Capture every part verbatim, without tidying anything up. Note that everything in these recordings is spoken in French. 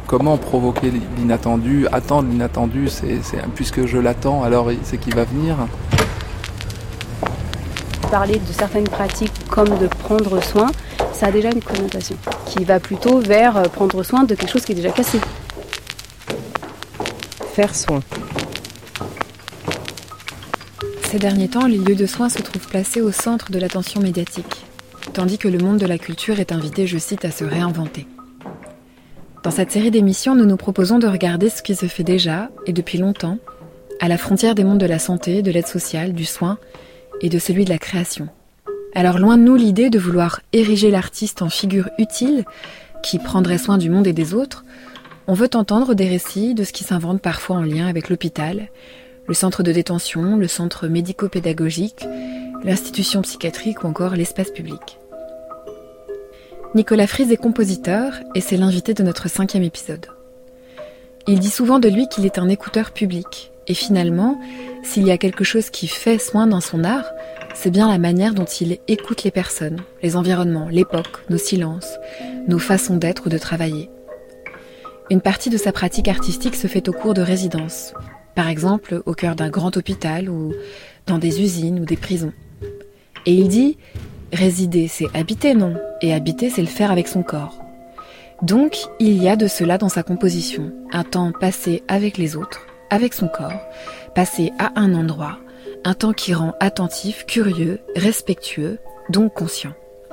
comment provoquer l'inattendu, attendre l'inattendu, c'est, c'est, puisque je l'attends, alors c'est qu'il va venir. Parler de certaines pratiques comme de prendre soin, ça a déjà une connotation qui va plutôt vers prendre soin de quelque chose qui est déjà cassé. Faire soin. Ces derniers temps, les lieux de soins se trouvent placés au centre de l'attention médiatique, tandis que le monde de la culture est invité, je cite, à se réinventer. Dans cette série d'émissions, nous nous proposons de regarder ce qui se fait déjà, et depuis longtemps, à la frontière des mondes de la santé, de l'aide sociale, du soin et de celui de la création. Alors loin de nous l'idée de vouloir ériger l'artiste en figure utile, qui prendrait soin du monde et des autres, on veut entendre des récits de ce qui s'invente parfois en lien avec l'hôpital, le centre de détention, le centre médico-pédagogique, l'institution psychiatrique ou encore l'espace public. Nicolas Fries est compositeur et c'est l'invité de notre cinquième épisode. Il dit souvent de lui qu'il est un écouteur public. Et finalement, s'il y a quelque chose qui fait soin dans son art, c'est bien la manière dont il écoute les personnes, les environnements, l'époque, nos silences, nos façons d'être ou de travailler. Une partie de sa pratique artistique se fait au cours de résidences, par exemple au cœur d'un grand hôpital ou dans des usines ou des prisons. Et il dit « résider, c'est habiter, non ? Et habiter, c'est le faire avec son corps. » Donc, il y a de cela dans sa composition, un temps passé avec les autres, avec son corps, passé à un endroit, un temps qui rend attentif, curieux, respectueux, donc conscient.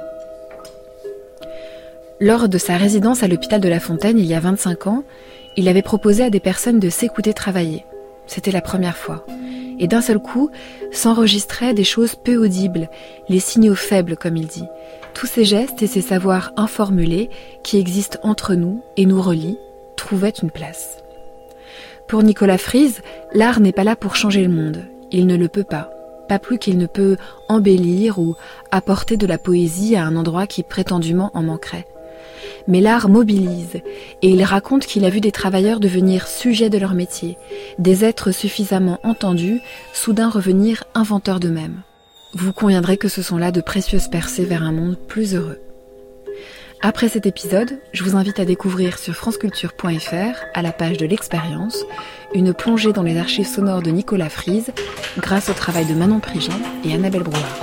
Lors de sa résidence à l'hôpital de La Fontaine il y a vingt-cinq ans, il avait proposé à des personnes de s'écouter travailler. C'était la première fois. Et d'un seul coup, s'enregistraient des choses peu audibles, les signaux faibles comme il dit. Tous ces gestes et ces savoirs informulés qui existent entre nous et nous relient, trouvaient une place. Pour Nicolas Fries, l'art n'est pas là pour changer le monde. Il ne le peut pas. Pas plus qu'il ne peut embellir ou apporter de la poésie à un endroit qui prétendument en manquerait. Mais l'art mobilise, et il raconte qu'il a vu des travailleurs devenir sujets de leur métier, des êtres suffisamment entendus, soudain revenir inventeurs d'eux-mêmes. Vous conviendrez que ce sont là de précieuses percées vers un monde plus heureux. Après cet épisode, je vous invite à découvrir sur franceculture point f r, à la page de l'expérience, une plongée dans les archives sonores de Nicolas Fries, grâce au travail de Manon Prigent et Annabelle Brouard.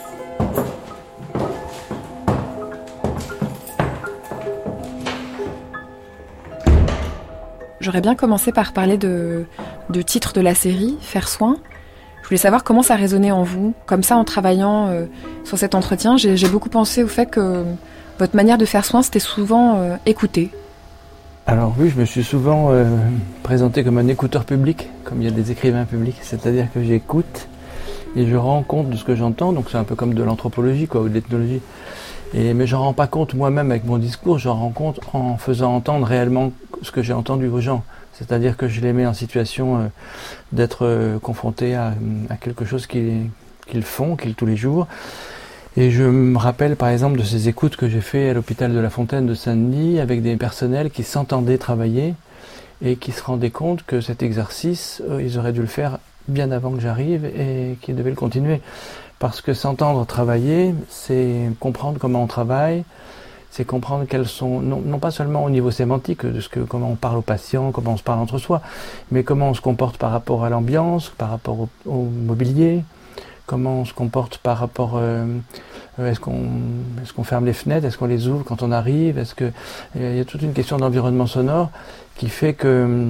J'aurais bien commencé par parler de, de titre de la série, Faire soin. Je voulais savoir comment ça résonnait en vous. Comme ça, en travaillant euh, sur cet entretien, j'ai, j'ai beaucoup pensé au fait que votre manière de faire soin, c'était souvent euh, écouter. Alors oui, je me suis souvent euh, présenté comme un écouteur public, comme il y a des écrivains publics, c'est-à-dire que j'écoute et je rends compte de ce que j'entends, donc c'est un peu comme de l'anthropologie quoi, ou de l'ethnologie. Et, mais je ne rends pas compte moi-même avec mon discours, je rends compte en faisant entendre réellement ce que j'ai entendu aux gens. C'est-à-dire que je les mets en situation euh, d'être euh, confrontés à, à quelque chose qu'ils, qu'ils font, qu'ils tous les jours. Et je me rappelle par exemple de ces écoutes que j'ai fait à l'hôpital de La Fontaine de Saint-Denis avec des personnels qui s'entendaient travailler et qui se rendaient compte que cet exercice, euh, ils auraient dû le faire bien avant que j'arrive et qu'ils devaient le continuer. Parce que s'entendre travailler, c'est comprendre comment on travaille, c'est comprendre quelles sont, non, non pas seulement au niveau sémantique, de ce que, comment on parle aux patients, comment on se parle entre soi, mais comment on se comporte par rapport à l'ambiance, par rapport au, au mobilier, comment on se comporte par rapport, euh, est-ce qu'on, est-ce qu'on ferme les fenêtres, est-ce qu'on les ouvre quand on arrive, est-ce que, il y a toute une question d'environnement sonore qui fait que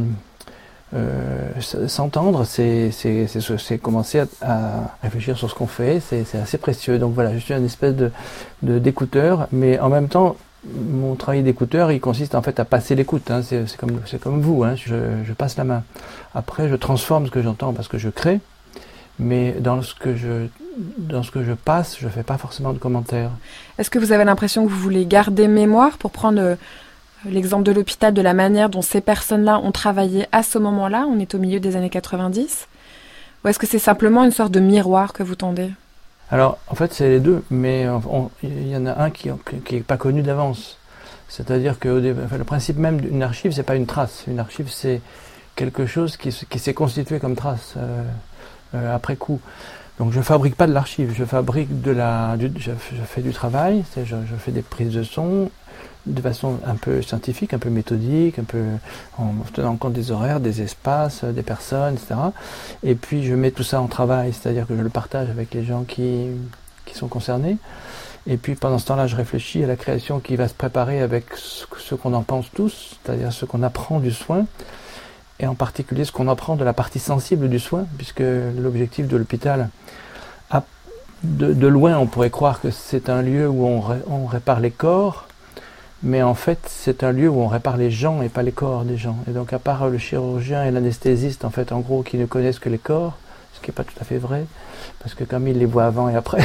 Euh, s'entendre, c'est, c'est, c'est, c'est commencer à, à réfléchir sur ce qu'on fait, c'est, c'est assez précieux. Donc voilà, je suis un espèce de, de, d'écouteur, mais en même temps, mon travail d'écouteur, il consiste en fait à passer l'écoute. Hein. C'est, c'est, comme, c'est comme vous, hein. je, je passe la main. Après, je transforme ce que j'entends parce que je crée, mais dans ce que je, dans ce que je passe, je fais pas forcément de commentaires. Est-ce que vous avez l'impression que vous voulez garder mémoire pour prendre euh... l'exemple de l'hôpital, de la manière dont ces personnes-là ont travaillé à ce moment-là, on est au milieu des années quatre-vingt-dix, ou est-ce que c'est simplement une sorte de miroir que vous tendez ? Alors, en fait, c'est les deux, mais il y en a un qui n'est pas connu d'avance. C'est-à-dire que enfin, le principe même d'une archive, c'est pas une trace. Une archive, c'est quelque chose qui, qui s'est constitué comme trace euh, euh, après coup. Donc, je fabrique pas de l'archive, je fabrique de la, du, je, je fais du travail, c'est, je, je fais des prises de son. de façon un peu scientifique, un peu méthodique, un peu en tenant compte des horaires, des espaces, des personnes, et cetera. Et puis je mets tout ça en travail, c'est-à-dire que je le partage avec les gens qui, qui sont concernés. Et puis pendant ce temps-là, je réfléchis à la création qui va se préparer avec ce, ce qu'on en pense tous, c'est-à-dire ce qu'on apprend du soin, et en particulier ce qu'on apprend de la partie sensible du soin, puisque l'objectif de l'hôpital, a, de, de loin on pourrait croire que c'est un lieu où on, ré, on répare les corps, mais en fait c'est un lieu où on répare les gens et pas les corps des gens. Et donc à part le chirurgien et l'anesthésiste, en fait en gros, qui ne connaissent que les corps, ce qui n'est pas tout à fait vrai, parce que comme ils les voient avant et après,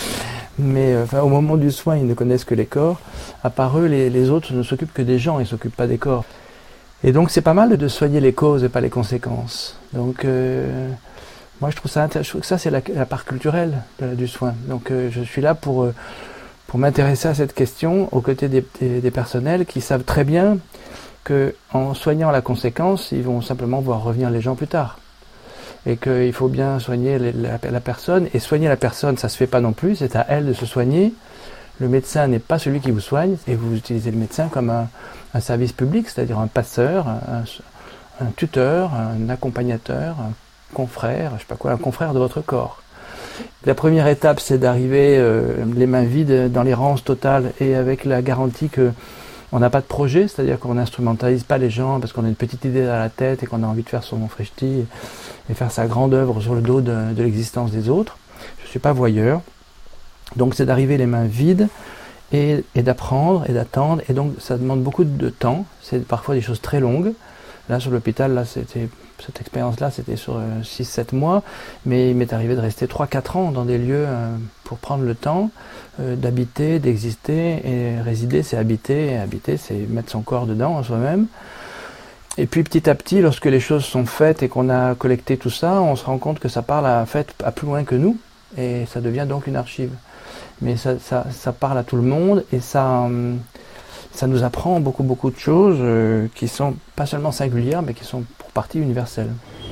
mais euh, enfin, au moment du soin ils ne connaissent que les corps, à part eux les, les autres ne s'occupent que des gens, ils ne s'occupent pas des corps. Et donc c'est pas mal de soigner les causes et pas les conséquences. Donc euh, moi je trouve ça intéressant, je trouve que ça c'est la, la part culturelle de, du soin. Donc euh, je suis là pour, euh, pour m'intéresser à cette question aux côtés des, des, des personnels qui savent très bien qu'en soignant la conséquence, ils vont simplement voir revenir les gens plus tard. Et qu'il faut bien soigner les, la, la personne, et soigner la personne ça se fait pas non plus, c'est à elle de se soigner. Le médecin n'est pas celui qui vous soigne, et vous utilisez le médecin comme un, un service public, c'est-à-dire un passeur, un, un tuteur, un accompagnateur, un confrère, je sais pas quoi, un confrère de votre corps. La première étape, c'est d'arriver euh, les mains vides dans l'errance totale et avec la garantie que on n'a pas de projet, c'est-à-dire qu'on n'instrumentalise pas les gens parce qu'on a une petite idée dans la tête et qu'on a envie de faire son frishti et faire sa grande œuvre sur le dos de, de l'existence des autres. Je ne suis pas voyeur. Donc c'est d'arriver les mains vides et, et d'apprendre et d'attendre, et donc ça demande beaucoup de temps, c'est parfois des choses très longues. Là sur l'hôpital, là c'était cette expérience-là c'était sur euh, six sept mois, mais il m'est arrivé de rester trois quatre ans dans des lieux euh, pour prendre le temps euh, d'habiter, d'exister, et résider c'est habiter, et habiter c'est mettre son corps dedans en soi-même. Et puis petit à petit, lorsque les choses sont faites et qu'on a collecté tout ça, on se rend compte que ça parle à, fait, à plus loin que nous, et ça devient donc une archive. Mais ça, ça, ça parle à tout le monde, et ça, ça nous apprend beaucoup beaucoup de choses euh, qui sont pas seulement singulières, mais qui sont pour partie universelles.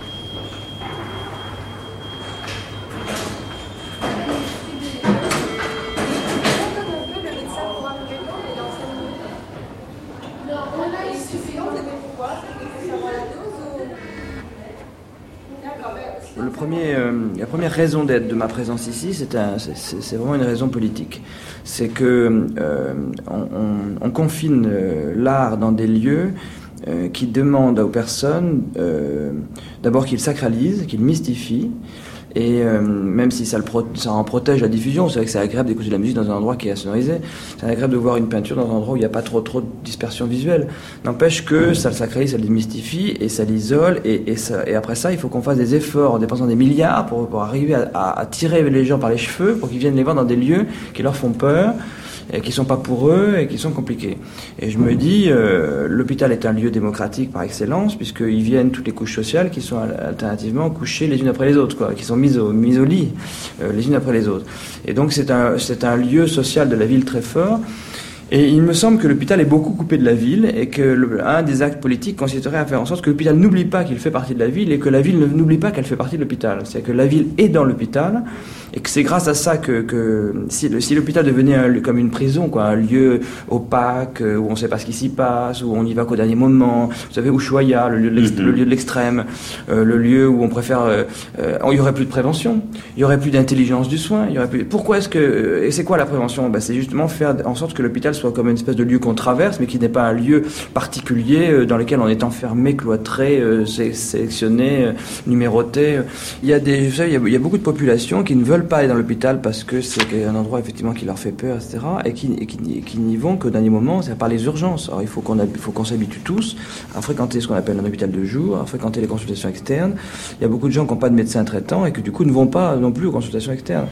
Le premier, euh, la première raison d'être de ma présence ici, c'est, un, c'est, c'est vraiment une raison politique. C'est que euh, on, on, on confine euh, l'art dans des lieux euh, qui demandent aux personnes euh, d'abord qu'ils sacralisent, qu'ils mystifient. Et euh, même si ça, le pro- ça en protège la diffusion, c'est vrai que c'est agréable d'écouter de la musique dans un endroit qui est insonorisé, c'est agréable de voir une peinture dans un endroit où il n'y a pas trop, trop de dispersion visuelle. N'empêche que ça le sacralise, ça le démystifie, et ça l'isole, et, et, ça, et après ça, il faut qu'on fasse des efforts en dépensant des milliards pour, pour arriver à, à, à tirer les gens par les cheveux, pour qu'ils viennent les voir dans des lieux qui leur font peur, et qui sont pas pour eux et qui sont compliqués. Et je me dis, euh, l'hôpital est un lieu démocratique par excellence, puisqu'ils viennent toutes les couches sociales qui sont alternativement couchées les unes après les autres, quoi, qui sont mises au, mises au lit euh, les unes après les autres. Et donc c'est un, c'est un lieu social de la ville très fort. Et il me semble que l'hôpital est beaucoup coupé de la ville, et que le, un des actes politiques consisterait à faire en sorte que l'hôpital n'oublie pas qu'il fait partie de la ville, et que la ville ne, n'oublie pas qu'elle fait partie de l'hôpital. C'est-à-dire que la ville est dans l'hôpital, et que c'est grâce à ça que, que si, le, si l'hôpital devenait un, comme une prison, quoi, un lieu opaque, où on ne sait pas ce qui s'y passe, où on n'y va qu'au dernier moment, vous savez, Ushuaïa, le lieu de, l'ex, le lieu de l'extrême, euh, le lieu où on préfère... Euh, euh, il n'y aurait plus de prévention, il n'y aurait plus d'intelligence du soin, il y aurait plus... Pourquoi est-ce que... Et c'est quoi la prévention? Ben, c'est justement faire en sorte que l'hôpital soit comme une espèce de lieu qu'on traverse, mais qui n'est pas un lieu particulier dans lequel on est enfermé, cloîtré, euh, sélectionné, euh, numéroté. Il y a des, vous savez, il y a, il y a beaucoup de populations qui ne veulent pas aller dans l'hôpital parce que c'est un endroit effectivement qui leur fait peur, et cetera, et qui, et qui, et qui n'y vont qu'au dernier moment, c'est par les urgences. Alors il faut qu'on, il faut qu'on s'habitue tous à fréquenter ce qu'on appelle un hôpital de jour, à fréquenter les consultations externes. Il y a beaucoup de gens qui n'ont pas de médecin traitant et qui du coup ne vont pas non plus aux consultations externes.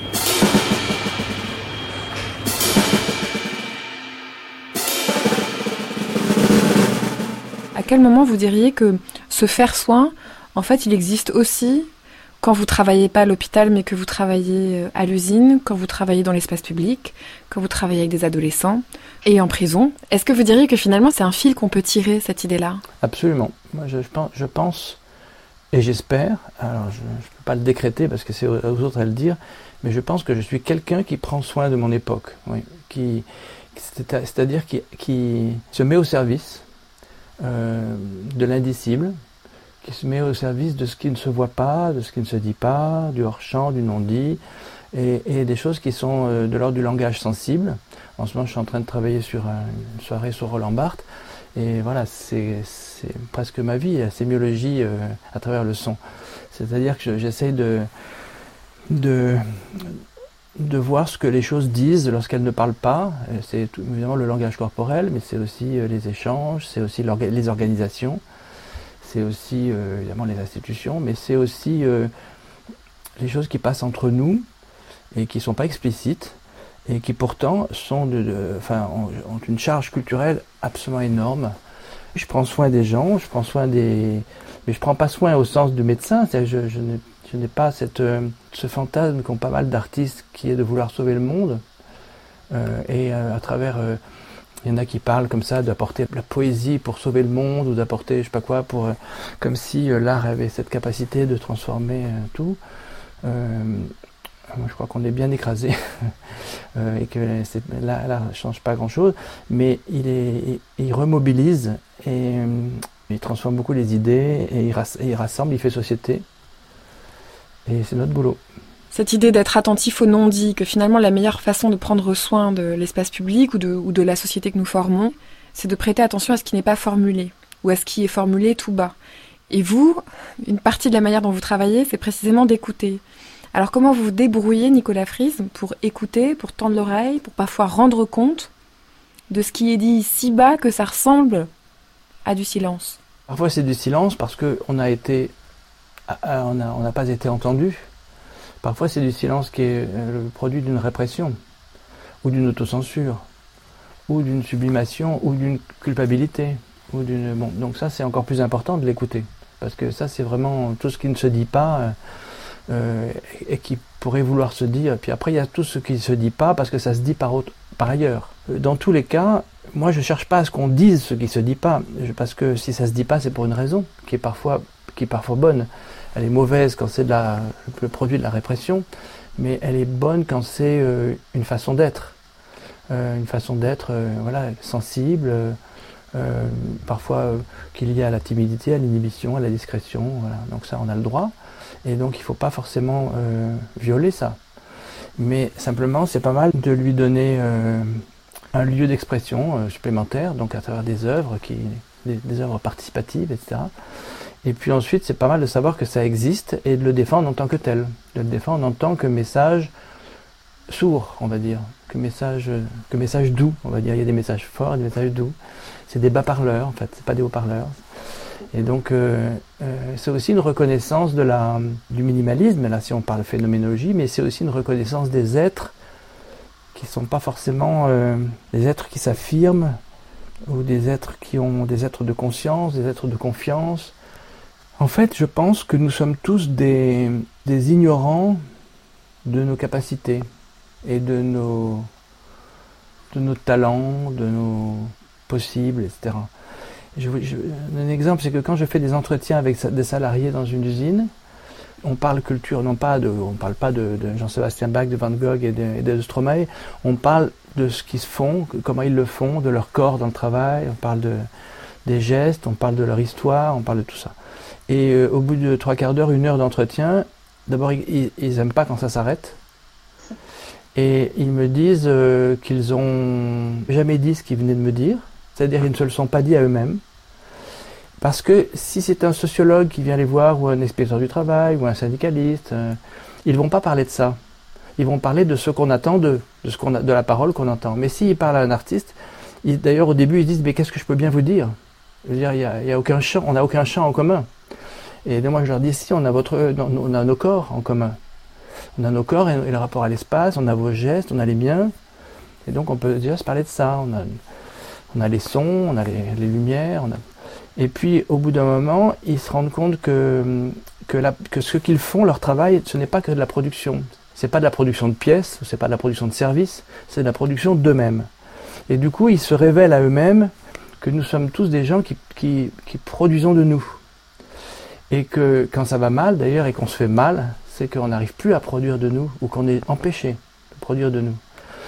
À quel moment vous diriez que ce faire soin, en fait, il existe aussi quand vous travaillez pas à l'hôpital, mais que vous travaillez à l'usine, quand vous travaillez dans l'espace public, quand vous travaillez avec des adolescents et en prison? Est-ce que vous diriez que finalement, c'est un fil qu'on peut tirer, cette idée-là? Absolument. Moi, je, je, pense, je pense, et j'espère, alors je ne peux pas le décréter parce que c'est aux autres à le dire, mais je pense que je suis quelqu'un qui prend soin de mon époque, oui, qui... c'est-à-dire qui, qui se met au service euh, de l'indicible, qui se met au service de ce qui ne se voit pas, de ce qui ne se dit pas, du hors-champ, du non-dit, et, et des choses qui sont euh, de l'ordre du langage sensible. En ce moment, je suis en train de travailler sur une soirée sur Roland Barthes, et voilà, c'est, c'est presque ma vie, la sémiologie euh, à travers le son. C'est-à-dire que j'essaie de, de, de voir ce que les choses disent lorsqu'elles ne parlent pas. C'est tout, évidemment le langage corporel, mais c'est aussi euh, les échanges, c'est aussi les organisations, c'est aussi euh, évidemment les institutions, mais c'est aussi euh, les choses qui passent entre nous et qui ne sont pas explicites et qui pourtant sont de, de, enfin, ont, ont une charge culturelle absolument énorme. Je prends soin des gens, je prends soin des... Mais je ne prends pas soin au sens du médecin, c'est-à-dire que je, je, n'ai, je n'ai pas cette, euh, ce fantasme qu'ont pas mal d'artistes qui est de vouloir sauver le monde. Euh, et euh, à travers... Euh, il y en a qui parlent comme ça d'apporter la poésie pour sauver le monde ou d'apporter je sais pas quoi pour... Euh, comme si euh, l'art avait cette capacité de transformer euh, tout. Euh, Moi, je crois qu'on est bien écrasé euh, et que c'est, là, là, ne change pas grand-chose, mais il, est, il, il remobilise et euh, il transforme beaucoup les idées et il, ras, et il rassemble, il fait société. Et c'est notre boulot. Cette idée d'être attentif au non-dit, que finalement la meilleure façon de prendre soin de l'espace public ou de, ou de la société que nous formons, c'est de prêter attention à ce qui n'est pas formulé ou à ce qui est formulé tout bas. Et vous, une partie de la manière dont vous travaillez, c'est précisément d'écouter. Alors comment vous vous débrouillez, Nicolas Fries, pour écouter, pour tendre l'oreille, pour parfois rendre compte de ce qui est dit si bas que ça ressemble à du silence? Parfois c'est du silence parce qu'on a été, on n'a on n'a pas été entendu. Parfois c'est du silence qui est le produit d'une répression, ou d'une autocensure, ou d'une sublimation, ou d'une culpabilité. Ou d'une... Bon, donc ça c'est encore plus important de l'écouter, parce que ça c'est vraiment tout ce qui ne se dit pas, Euh, et qui pourrait vouloir se dire. Puis après, il y a tout ce qui ne se dit pas parce que ça se dit par, autre, par ailleurs. Dans tous les cas, moi, je ne cherche pas à ce qu'on dise ce qui ne se dit pas, parce que si ça ne se dit pas, c'est pour une raison qui est parfois, qui est parfois bonne. Elle est mauvaise quand c'est de la, le produit de la répression, mais elle est bonne quand c'est euh, une façon d'être. Euh, une façon d'être euh, voilà, sensible, euh, euh, parfois euh, qui est liée à la timidité, à l'inhibition, à la discrétion. Voilà. Donc ça, on a le droit. Et donc il ne faut pas forcément euh, violer ça. Mais simplement, c'est pas mal de lui donner euh, un lieu d'expression euh, supplémentaire, donc à travers des œuvres, qui, des, des œuvres participatives, et cetera. Et puis ensuite, c'est pas mal de savoir que ça existe et de le défendre en tant que tel. De le défendre en tant que message sourd, on va dire. Que message, que message doux, on va dire. Il y a des messages forts et des messages doux. C'est des bas-parleurs, en fait, c'est pas des haut-parleurs. Et donc, euh, euh, c'est aussi une reconnaissance de la, du minimalisme, là si on parle de phénoménologie, mais c'est aussi une reconnaissance des êtres qui ne sont pas forcément euh, des êtres qui s'affirment, ou des êtres qui ont des êtres de conscience, des êtres de confiance. En fait, je pense que nous sommes tous des, des ignorants de nos capacités et de nos, de nos talents, de nos possibles, et cetera. Je, je, un exemple, c'est que quand je fais des entretiens avec des salariés dans une usine, on parle culture, non pas de, on parle pas de, de Jean-Sébastien Bach, de Van Gogh et de, et de Stromae, on parle de ce qu'ils font, comment ils le font, de leur corps dans le travail, on parle de, des gestes, on parle de leur histoire, on parle de tout ça. Et euh, au bout de trois quarts d'heure, une heure d'entretien, d'abord ils, ils aiment pas quand ça s'arrête, et ils me disent euh, qu'ils ont jamais dit ce qu'ils venaient de me dire. C'est-à-dire qu'ils ne se le sont pas dit à eux-mêmes. Parce que si c'est un sociologue qui vient les voir, ou un inspecteur du travail, ou un syndicaliste, euh, ils ne vont pas parler de ça. Ils vont parler de ce qu'on attend d'eux, de, ce qu'on a, de la parole qu'on entend. Mais s'ils parlent à un artiste, ils, d'ailleurs au début ils disent « mais qu'est-ce que je peux bien vous dire ?» Je veux dire, il y a, il y a aucun champ, on n'a aucun champ en commun. Et moi je leur dis « si, on a, votre, on a nos corps en commun. On a nos corps et, et le rapport à l'espace, on a vos gestes, on a les miens. Et donc on peut déjà se parler de ça. On a, On a les sons, on a les, les lumières. On a... Et puis, au bout d'un moment, ils se rendent compte que, que, la, que ce qu'ils font, leur travail, ce n'est pas que de la production. Ce n'est pas de la production de pièces, ce n'est pas de la production de services, c'est de la production d'eux-mêmes. Et du coup, ils se révèlent à eux-mêmes que nous sommes tous des gens qui, qui, qui produisons de nous. Et que quand ça va mal, d'ailleurs, et qu'on se fait mal, c'est qu'on n'arrive plus à produire de nous, ou qu'on est empêché de produire de nous.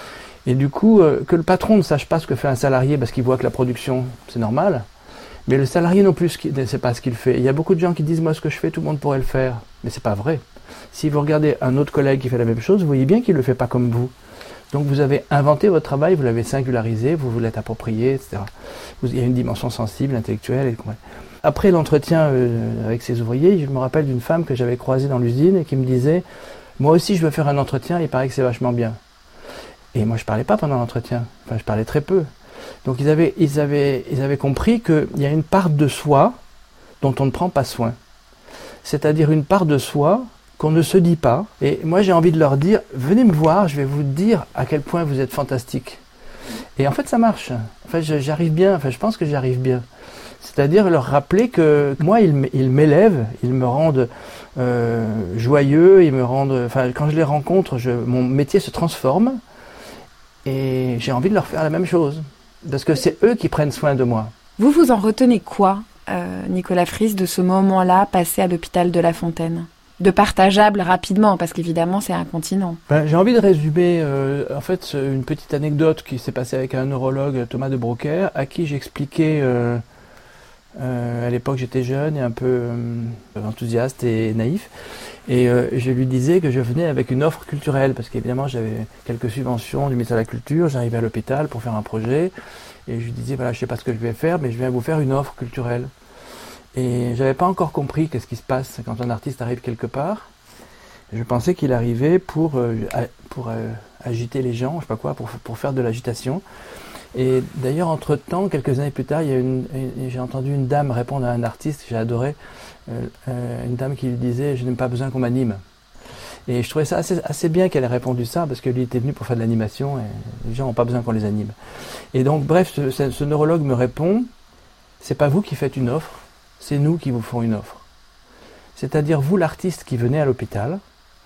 Et du coup, euh, que le patron ne sache pas ce que fait un salarié parce qu'il voit que la production, c'est normal, mais le salarié non plus ne sait pas ce qu'il fait. Il y a beaucoup de gens qui disent, moi ce que je fais, tout le monde pourrait le faire. Mais c'est pas vrai. Si vous regardez un autre collègue qui fait la même chose, vous voyez bien qu'il ne le fait pas comme vous. Donc vous avez inventé votre travail, vous l'avez singularisé, vous vous l'êtes approprié, et cetera. Il y a une dimension sensible, intellectuelle. Et... Après l'entretien euh, avec ces ouvriers, je me rappelle d'une femme que j'avais croisée dans l'usine et qui me disait, moi aussi je veux faire un entretien, il paraît que c'est vachement bien. Et moi je parlais pas pendant l'entretien, enfin je parlais très peu. Donc ils avaient, ils avaient, ils avaient compris qu'il y a une part de soi dont on ne prend pas soin. C'est-à-dire une part de soi qu'on ne se dit pas. Et moi j'ai envie de leur dire, venez me voir, je vais vous dire à quel point vous êtes fantastique. Et en fait ça marche. En fait j'arrive bien, enfin je pense que j'arrive bien. C'est-à-dire leur rappeler que moi ils, ils m'élèvent, ils me rendent euh, joyeux, ils me rendent. Enfin quand je les rencontre, je, mon métier se transforme et j'ai envie de leur faire la même chose. Parce que c'est eux qui prennent soin de moi. Vous vous en retenez quoi, euh, Nicolas Friis, de ce moment-là passé à l'hôpital de La Fontaine ? De partageable rapidement, parce qu'évidemment c'est un continent. Ben, j'ai envie de résumer euh, en fait une petite anecdote qui s'est passée avec un neurologue, Thomas de Brocaire, à qui j'expliquais, euh, euh, à l'époque j'étais jeune et un peu euh, enthousiaste et naïf, et euh, je lui disais que je venais avec une offre culturelle, parce qu'évidemment j'avais quelques subventions du ministère de la Culture, j'arrivais à l'hôpital pour faire un projet, et je lui disais voilà je sais pas ce que je vais faire, mais je viens vous faire une offre culturelle. Et j'avais pas encore compris qu'est-ce qui se passe quand un artiste arrive quelque part. Je pensais qu'il arrivait pour, euh, pour euh, agiter les gens, je sais pas quoi, pour, pour faire de l'agitation. Et d'ailleurs, entre-temps, quelques années plus tard, il y a une, une, j'ai entendu une dame répondre à un artiste, j'ai adoré, euh, euh, une dame qui lui disait « Je n'ai pas besoin qu'on m'anime ». Et je trouvais ça assez, assez bien qu'elle ait répondu ça, parce que lui était venu pour faire de l'animation, et les gens n'ont pas besoin qu'on les anime. Et donc, bref, ce, ce, ce neurologue me répond « C'est pas vous qui faites une offre, c'est nous qui vous font une offre. C'est-à-dire, vous, l'artiste qui venez à l'hôpital,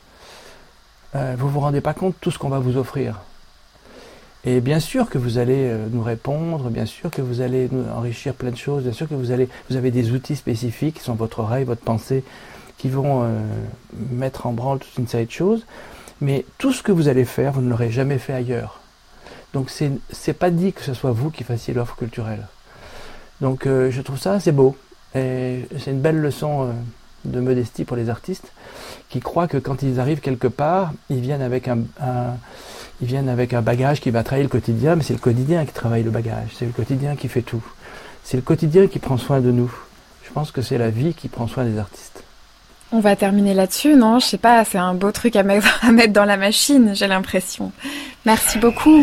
euh, vous ne vous rendez pas compte de tout ce qu'on va vous offrir. Et bien sûr que vous allez euh, nous répondre, bien sûr que vous allez nous enrichir plein de choses, bien sûr que vous, allez, vous avez des outils spécifiques qui sont votre oreille, votre pensée, qui vont euh, mettre en branle toute une série de choses. Mais tout ce que vous allez faire, vous ne l'aurez jamais fait ailleurs. Donc, c'est, c'est pas dit que ce soit vous qui fassiez l'offre culturelle. Donc, euh, je trouve ça assez beau. Et c'est une belle leçon euh, de modestie pour les artistes qui croient que quand ils arrivent quelque part, ils viennent avec un, un, ils viennent avec un bagage qui va travailler le quotidien, mais c'est le quotidien qui travaille le bagage, c'est le quotidien qui fait tout. C'est le quotidien qui prend soin de nous. Je pense que c'est la vie qui prend soin des artistes. On va terminer là-dessus, non ? Je sais pas, c'est un beau truc à mettre, à mettre dans la machine, j'ai l'impression. Merci beaucoup.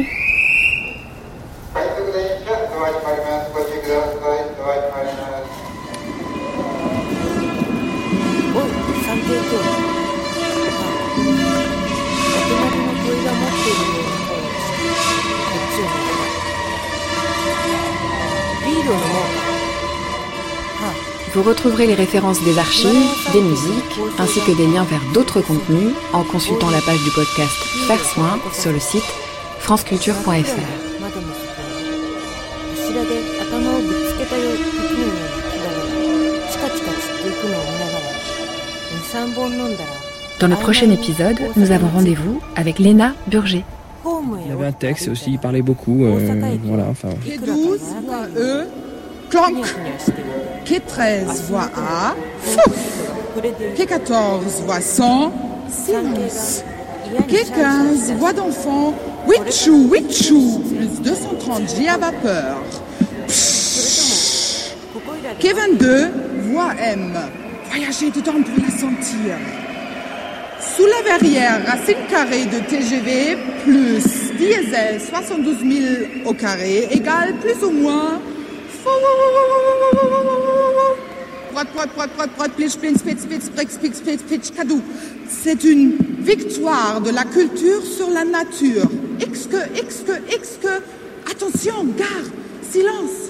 Vous retrouverez les références des archives, des musiques, ainsi que des liens vers d'autres contenus en consultant la page du podcast Faire Soin sur le site franceculture point f r. Dans le prochain épisode, nous avons rendez-vous avec Léna Burger. Il y avait un texte aussi, il parlait beaucoup, euh, voilà, enfin... K douze voix E, clank. K treize voix A, fouf. K quatorze voix cent, silence. K quinze voix d'enfant, witchou, witchou, plus deux cent trente J à vapeur. Psh. K vingt-deux voix M, voyager dedans pour la sentir. Sous la verrière, racine carrée de T G V plus diesel soixante-douze mille au carré égale plus ou moins droite, droite, droite, droite, droite, plitch, plitch, spitz, spitz, spritz, spitz, spitz, pitch, cadou. C'est une victoire de la culture sur la nature. X que, X que, X que, attention, gare, silence.